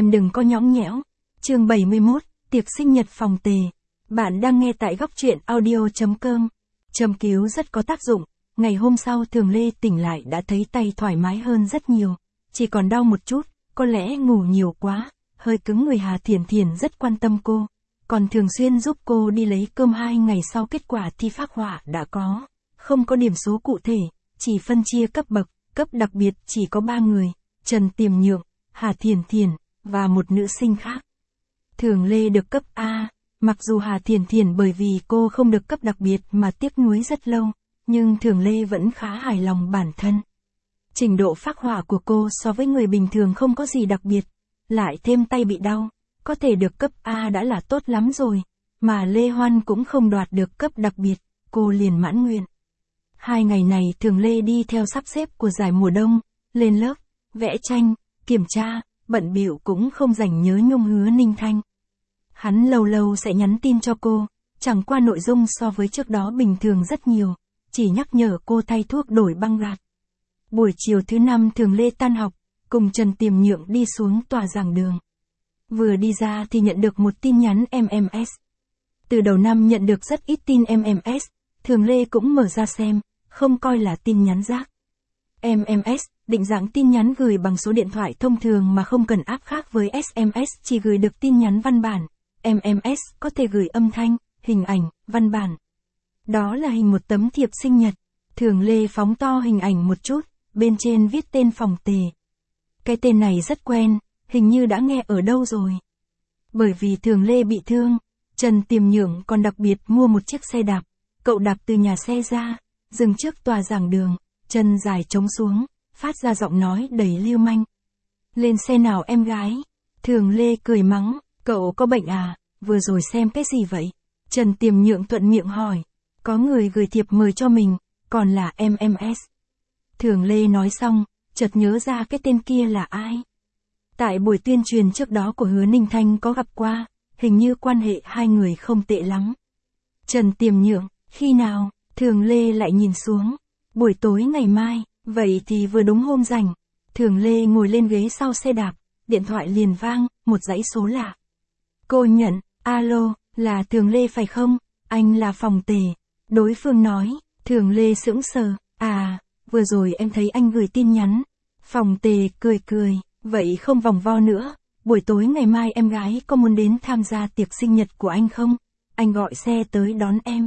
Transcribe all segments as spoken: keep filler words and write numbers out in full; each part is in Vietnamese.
Em đừng có nhõng nhẽo. Chương bảy mươi mốt, tiệc sinh nhật phòng Tề. Bạn đang nghe tại góc truyện audio chấm com. Châm cứu rất có tác dụng. Ngày hôm sau Thường Lê tỉnh lại đã thấy tay thoải mái hơn rất nhiều. Chỉ còn đau một chút, có lẽ ngủ nhiều quá, hơi cứng người. Hà Thiển Thiển rất quan tâm cô, còn thường xuyên giúp cô đi lấy cơm. Hai ngày sau kết quả thi phác họa đã có, không có điểm số cụ thể, chỉ phân chia cấp bậc, cấp đặc biệt chỉ có ba người, Trần Tiềm Nhượng, Hà Thiển Thiển, và một nữ sinh khác. Thường Lê được cấp A, mặc dù Hà Thiển Thiển bởi vì cô không được cấp đặc biệt mà tiếc nuối rất lâu, nhưng Thường Lê vẫn khá hài lòng bản thân. Trình độ phác họa của cô so với người bình thường không có gì đặc biệt, lại thêm tay bị đau, có thể được cấp A đã là tốt lắm rồi, mà Lê Hoan cũng không đoạt được cấp đặc biệt, cô liền mãn nguyện. Hai ngày này Thường Lê đi theo sắp xếp của giải mùa đông, lên lớp, vẽ tranh, kiểm tra, bận bịu cũng không rảnh nhớ nhung Hứa Ninh Thanh. Hắn lâu lâu sẽ nhắn tin cho cô, chẳng qua nội dung so với trước đó bình thường rất nhiều, chỉ nhắc nhở cô thay thuốc đổi băng gạc. Buổi chiều thứ năm Thường Lê tan học, cùng Trần Tiềm Nhượng đi xuống tòa giảng đường. Vừa đi ra thì nhận được một tin nhắn em em ét. Từ đầu năm nhận được rất ít tin em em ét, Thường Lê cũng mở ra xem, không coi là tin nhắn rác. em em ét, định dạng tin nhắn gửi bằng số điện thoại thông thường mà không cần áp khác với ét em ét, chỉ gửi được tin nhắn văn bản. em em ét có thể gửi âm thanh, hình ảnh, văn bản. Đó là hình một tấm thiệp sinh nhật. Thường Lê phóng to hình ảnh một chút, bên trên viết tên phòng Tề. Cái tên này rất quen, hình như đã nghe ở đâu rồi. Bởi vì Thường Lê bị thương, Trần Tiềm Nhượng còn đặc biệt mua một chiếc xe đạp. Cậu đạp từ nhà xe ra, dừng trước tòa giảng đường, chân dài trống xuống, phát ra giọng nói đầy lưu manh. Lên xe nào em gái. Thường Lê cười mắng, cậu có bệnh à, vừa rồi xem cái gì vậy? Trần Tiềm Nhượng thuận miệng hỏi, có người gửi thiệp mời cho mình, còn là em em ét. Thường Lê nói xong, chợt nhớ ra cái tên kia là ai. Tại buổi tuyên truyền trước đó của Hứa Ninh Thanh có gặp qua, hình như quan hệ hai người không tệ lắm. Trần Tiềm Nhượng, khi nào? Thường Lê lại nhìn xuống. Buổi tối ngày mai, vậy thì vừa đúng hôm rảnh. Thường Lê ngồi lên ghế sau xe đạp, điện thoại liền vang, một dãy số lạ. Cô nhận, alo, là Thường Lê phải không? Anh là phòng Tề. Đối phương nói. Thường Lê sững sờ, à, vừa rồi em thấy anh gửi tin nhắn. Phòng Tề cười cười, vậy không vòng vo nữa, buổi tối ngày mai em gái có muốn đến tham gia tiệc sinh nhật của anh không? Anh gọi xe tới đón em.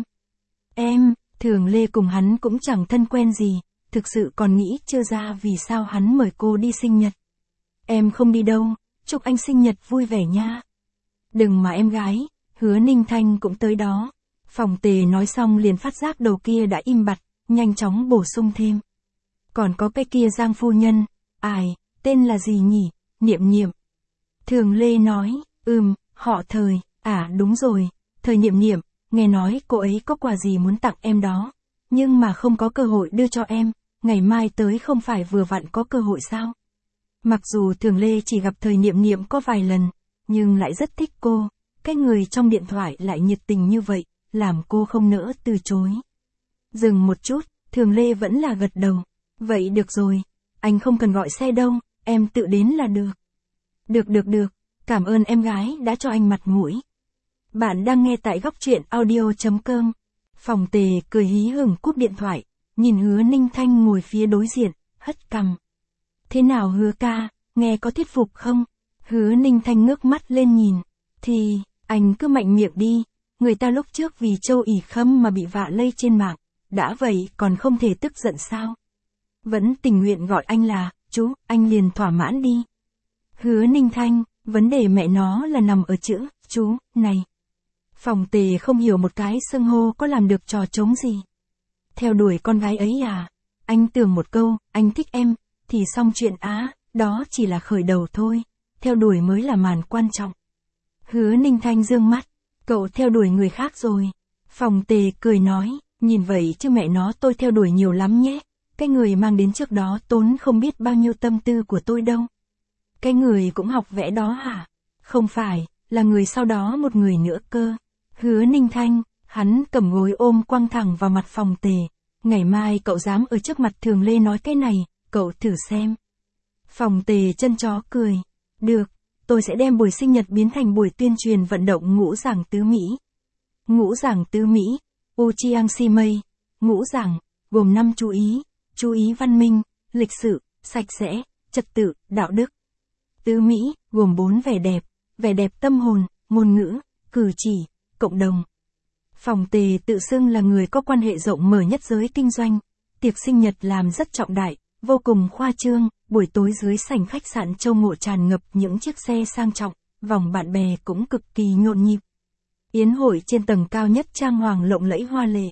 Em, Thường Lê cùng hắn cũng chẳng thân quen gì, thực sự còn nghĩ chưa ra vì sao hắn mời cô đi sinh nhật. Em không đi đâu, chúc anh sinh nhật vui vẻ nha. Đừng mà em gái, Hứa Ninh Thanh cũng tới đó. Phòng Tề nói xong liền phát giác đầu kia đã im bặt, nhanh chóng bổ sung thêm. Còn có cái kia Giang phu nhân, ai, tên là gì nhỉ? Niệm Niệm. Thường Lê nói, ừm, họ Thời, à đúng rồi, Thời Niệm Niệm, nghe nói cô ấy có quà gì muốn tặng em đó, nhưng mà không có cơ hội đưa cho em, ngày mai tới không phải vừa vặn có cơ hội sao? Mặc dù Thường Lê chỉ gặp Thời Niệm Niệm có vài lần, nhưng lại rất thích cô, cái người trong điện thoại lại nhiệt tình như vậy, làm cô không nỡ từ chối. Dừng một chút, Thường Lê vẫn là gật đầu. Vậy được rồi, anh không cần gọi xe đâu, em tự đến là được. Được được được, cảm ơn em gái đã cho anh mặt mũi. Bạn đang nghe tại góc truyện audio chấm com. Phòng Tề cười hí hửng cúp điện thoại, nhìn Hứa Ninh Thanh ngồi phía đối diện, hất cằm. Thế nào Hứa ca, nghe có thuyết phục không? Hứa Ninh Thanh ngước mắt lên nhìn. Thì, anh cứ mạnh miệng đi, người ta lúc trước vì Châu ỷ khâm mà bị vạ lây trên mạng, đã vậy còn không thể tức giận sao? Vẫn tình nguyện gọi anh là, chú, anh liền thỏa mãn đi. Hứa Ninh Thanh, vấn đề mẹ nó là nằm ở chữ, chú, này. Phòng Tề không hiểu một cái xưng hô có làm được trò trống gì. Theo đuổi con gái ấy à? Anh tưởng một câu, anh thích em, thì xong chuyện á, đó chỉ là khởi đầu thôi. Theo đuổi mới là màn quan trọng. Hứa Ninh Thanh dương mắt, cậu theo đuổi người khác rồi. Phòng Tề cười nói, nhìn vậy chứ mẹ nó tôi theo đuổi nhiều lắm nhé. Cái người mang đến trước đó tốn không biết bao nhiêu tâm tư của tôi đâu. Cái người cũng học vẽ đó hả? Không phải, là người sau đó một người nữa cơ. Hứa Ninh Thanh, hắn cầm gối ôm quăng thẳng vào mặt Phòng Tề. Ngày mai cậu dám ở trước mặt Thường Lê nói cái này, cậu thử xem. Phòng Tề chân chó cười. Được, tôi sẽ đem buổi sinh nhật biến thành buổi tuyên truyền vận động ngũ giảng tứ Mỹ. Ngũ giảng tứ Mỹ, Uchiang Shimei, ngũ giảng, gồm năm chú ý, chú ý văn minh, lịch sự, sạch sẽ, trật tự, đạo đức. Tứ Mỹ, gồm bốn vẻ đẹp, vẻ đẹp tâm hồn, ngôn ngữ, cử chỉ, cộng đồng. Phòng Tề tự xưng là người có quan hệ rộng mở nhất giới kinh doanh, tiệc sinh nhật làm rất trọng đại, vô cùng khoa trương, buổi tối dưới sảnh khách sạn Châu Ngộ tràn ngập những chiếc xe sang trọng, vòng bạn bè cũng cực kỳ nhộn nhịp. Yến hội trên tầng cao nhất trang hoàng lộng lẫy hoa lệ.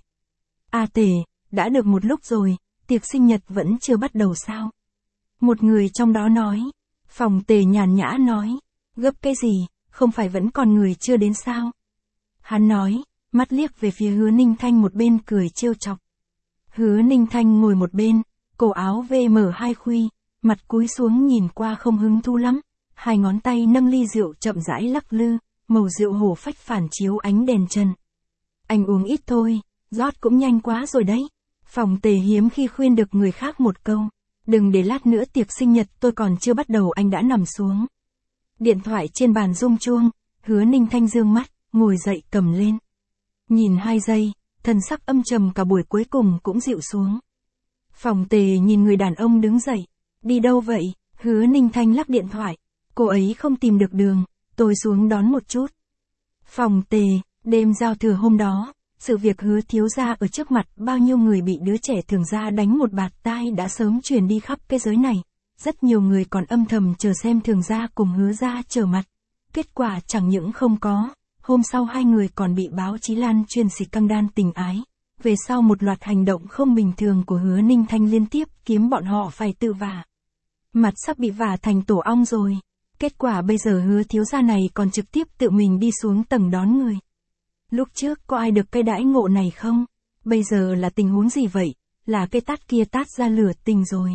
A Tề, đã được một lúc rồi, tiệc sinh nhật vẫn chưa bắt đầu sao? Một người trong đó nói. Phòng Tề nhàn nhã nói, gấp cái gì, không phải vẫn còn người chưa đến sao? Hắn nói, mắt liếc về phía Hứa Ninh Thanh một bên cười trêu chọc. Hứa Ninh Thanh ngồi một bên, cổ áo vê em hai khuy, mặt cúi xuống nhìn qua không hứng thú lắm, hai ngón tay nâng ly rượu chậm rãi lắc lư, màu rượu hổ phách phản chiếu ánh đèn trần. Anh uống ít thôi, rót cũng nhanh quá rồi đấy. Phòng Tề hiếm khi khuyên được người khác một câu, đừng để lát nữa tiệc sinh nhật tôi còn chưa bắt đầu anh đã nằm xuống. Điện thoại trên bàn rung chuông, Hứa Ninh Thanh dương mắt, ngồi dậy cầm lên. Nhìn hai giây, thần sắc âm trầm cả buổi cuối cùng cũng dịu xuống. Phòng Tề nhìn người đàn ông đứng dậy, đi đâu vậy? Hứa Ninh Thanh lắp điện thoại, cô ấy không tìm được đường, tôi xuống đón một chút. Phòng Tề, đêm giao thừa hôm đó, sự việc Hứa thiếu gia ở trước mặt bao nhiêu người bị đứa trẻ Thường gia đánh một bạt tai đã sớm truyền đi khắp cái giới này. Rất nhiều người còn âm thầm chờ xem Thường gia cùng Hứa gia trở mặt. Kết quả chẳng những không có, hôm sau hai người còn bị báo chí lan truyền xì căng đan tình ái. Về sau một loạt hành động không bình thường của Hứa Ninh Thanh liên tiếp kiếm bọn họ phải tự vả. Mặt sắp bị vả thành tổ ong rồi. Kết quả bây giờ Hứa thiếu gia này còn trực tiếp tự mình đi xuống tầng đón người. Lúc trước có ai được cái đãi ngộ này không? Bây giờ là tình huống gì vậy? Là cái tát kia tát ra lửa tình rồi.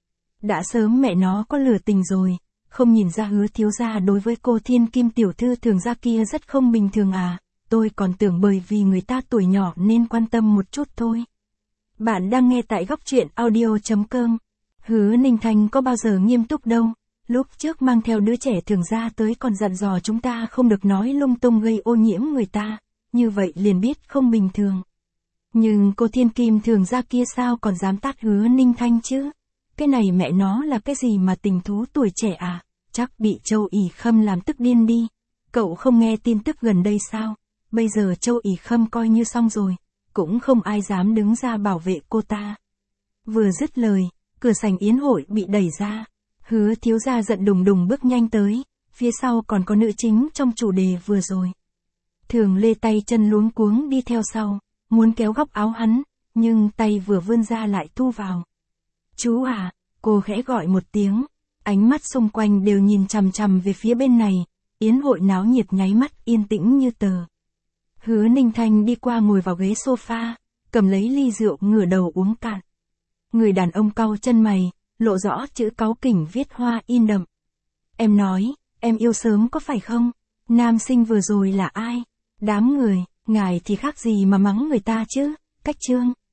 Đã sớm mẹ nó có lửa tình rồi. Không nhìn ra Hứa thiếu gia đối với cô thiên kim tiểu thư Thường gia kia rất không bình thường à? Tôi còn tưởng bởi vì người ta tuổi nhỏ nên quan tâm một chút thôi. Bạn đang nghe tại góc truyện audio chấm com. Hứa Ninh Thanh có bao giờ nghiêm túc đâu. Lúc trước mang theo đứa trẻ Thường gia tới còn dặn dò chúng ta không được nói lung tung gây ô nhiễm người ta. Như vậy liền biết không bình thường. Nhưng cô thiên kim Thường gia kia sao còn dám tát Hứa Ninh Thanh chứ? Cái này mẹ nó là cái gì mà tình thú tuổi trẻ à? Chắc bị Châu ỉ Khâm làm tức điên đi. Cậu không nghe tin tức gần đây sao? Bây giờ Châu ỉ Khâm coi như xong rồi. Cũng không ai dám đứng ra bảo vệ cô ta. Vừa dứt lời, cửa sảnh yến hội bị đẩy ra. Hứa thiếu gia giận đùng đùng bước nhanh tới. Phía sau còn có nữ chính trong chủ đề vừa rồi. Thường Lê tay chân luống cuống đi theo sau, muốn kéo góc áo hắn, nhưng tay vừa vươn ra lại thu vào. Chú à, cô khẽ gọi một tiếng, ánh mắt xung quanh đều nhìn chằm chằm về phía bên này, yến hội náo nhiệt nháy mắt yên tĩnh như tờ. Hứa Ninh Thanh đi qua ngồi vào ghế sofa, cầm lấy ly rượu ngửa đầu uống cạn. Người đàn ông cau chân mày, lộ rõ chữ cáu kỉnh viết hoa in đậm. Em nói, em yêu sớm có phải không? Nam sinh vừa rồi là ai? Đám người, ngài thì khác gì mà mắng người ta chứ? Cách chương.